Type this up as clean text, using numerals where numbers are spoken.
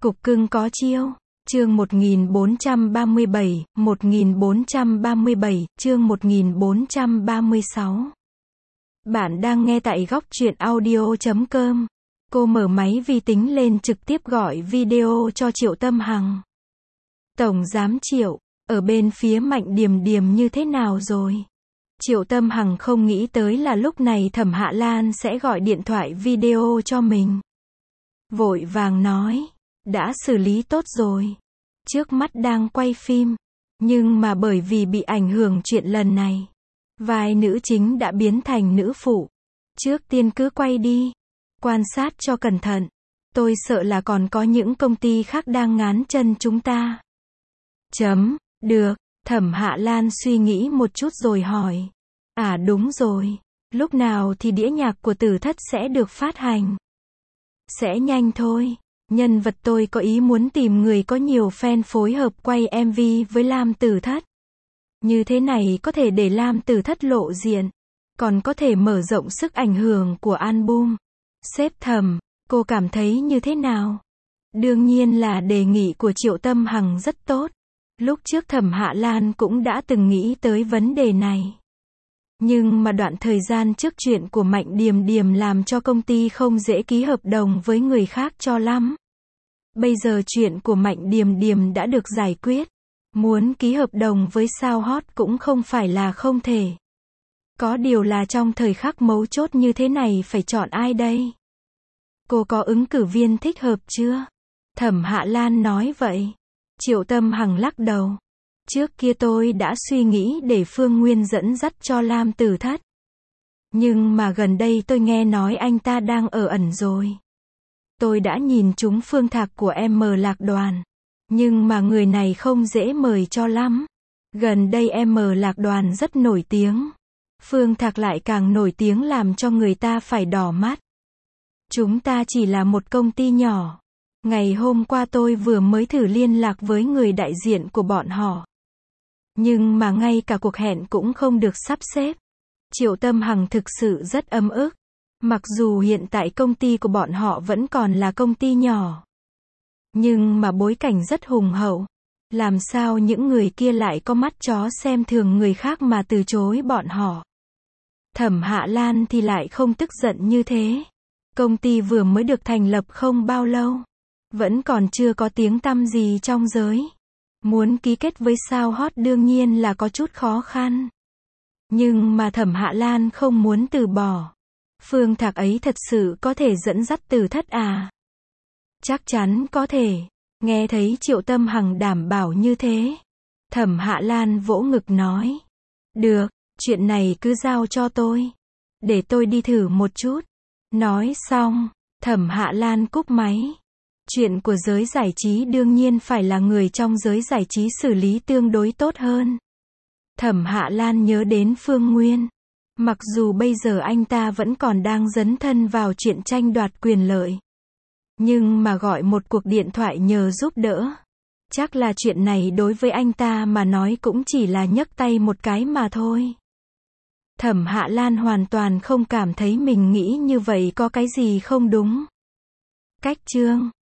Cục cưng có chiêu. Chương 1437, 1437, chương 1436. Bạn đang nghe tại góc truyện audio.com. Cô mở máy vi tính lên trực tiếp gọi video cho Triệu Tâm Hằng. Tổng giám Triệu, ở bên phía Mạnh Điềm Điềm như thế nào rồi? Triệu Tâm Hằng không nghĩ tới là lúc này Thẩm Hạ Lan sẽ gọi điện thoại video cho mình. Vội vàng nói, đã xử lý tốt rồi. Trước mắt đang quay phim, nhưng mà bởi vì bị ảnh hưởng chuyện lần này, vai nữ chính đã biến thành nữ phụ. Trước tiên cứ quay đi, quan sát cho cẩn thận. Tôi sợ là còn có những công ty khác đang ngán chân chúng ta. Được, Thẩm Hạ Lan suy nghĩ một chút rồi hỏi. À đúng rồi, lúc nào thì đĩa nhạc của Tử Thất sẽ được phát hành? Sẽ nhanh thôi. Nhân vật tôi có ý muốn tìm người có nhiều fan phối hợp quay MV với Lam Tử Thất. Như thế này có thể để Lam Tử Thất lộ diện, còn có thể mở rộng sức ảnh hưởng của album. Sếp Thẩm, cô cảm thấy như thế nào? Đương nhiên là đề nghị của Triệu Tâm Hằng rất tốt. Lúc trước Thẩm Hạ Lan cũng đã từng nghĩ tới vấn đề này. Nhưng mà đoạn thời gian trước chuyện của Mạnh Điềm Điềm làm cho công ty không dễ ký hợp đồng với người khác cho lắm. Bây giờ chuyện của Mạnh Điềm Điềm đã được giải quyết. Muốn ký hợp đồng với sao hot cũng không phải là không thể. Có điều là trong thời khắc mấu chốt như thế này phải chọn ai đây? Cô có ứng cử viên thích hợp chưa? Thẩm Hạ Lan nói vậy. Triệu Tâm Hằng lắc đầu. Trước kia tôi đã suy nghĩ để Phương Nguyên dẫn dắt cho Lam Tử Thất. Nhưng mà gần đây tôi nghe nói anh ta đang ở ẩn rồi. Tôi đã nhìn trúng Phương Thạc của em Lạc Đoàn. Nhưng mà người này không dễ mời cho lắm. Gần đây em Lạc Đoàn rất nổi tiếng. Phương Thạc lại càng nổi tiếng làm cho người ta phải đỏ mắt. Chúng ta chỉ là một công ty nhỏ. Ngày hôm qua tôi vừa mới thử liên lạc với người đại diện của bọn họ. Nhưng mà ngay cả cuộc hẹn cũng không được sắp xếp. Triệu Tâm Hằng thực sự rất ấm ức. Mặc dù hiện tại công ty của bọn họ vẫn còn là công ty nhỏ. Nhưng mà bối cảnh rất hùng hậu. Làm sao những người kia lại có mắt chó xem thường người khác mà từ chối bọn họ. Thẩm Hạ Lan thì lại không tức giận như thế. Công ty vừa mới được thành lập không bao lâu. Vẫn còn chưa có tiếng tăm gì trong giới. Muốn ký kết với sao hot đương nhiên là có chút khó khăn. Nhưng mà Thẩm Hạ Lan không muốn từ bỏ. Phương Thạc ấy thật sự có thể dẫn dắt Tử Thất à? Chắc chắn có thể. Nghe thấy Triệu Tâm Hằng đảm bảo như thế. Thẩm Hạ Lan vỗ ngực nói. Được, chuyện này cứ giao cho tôi. Để tôi đi thử một chút. Nói xong, Thẩm Hạ Lan cúp máy. Chuyện của giới giải trí đương nhiên phải là người trong giới giải trí xử lý tương đối tốt hơn. Thẩm Hạ Lan nhớ đến Phương Nguyên. Mặc dù bây giờ anh ta vẫn còn đang dấn thân vào chuyện tranh đoạt quyền lợi. Nhưng mà gọi một cuộc điện thoại nhờ giúp đỡ. Chắc là chuyện này đối với anh ta mà nói cũng chỉ là nhấc tay một cái mà thôi. Thẩm Hạ Lan hoàn toàn không cảm thấy mình nghĩ như vậy có cái gì không đúng. Cách chương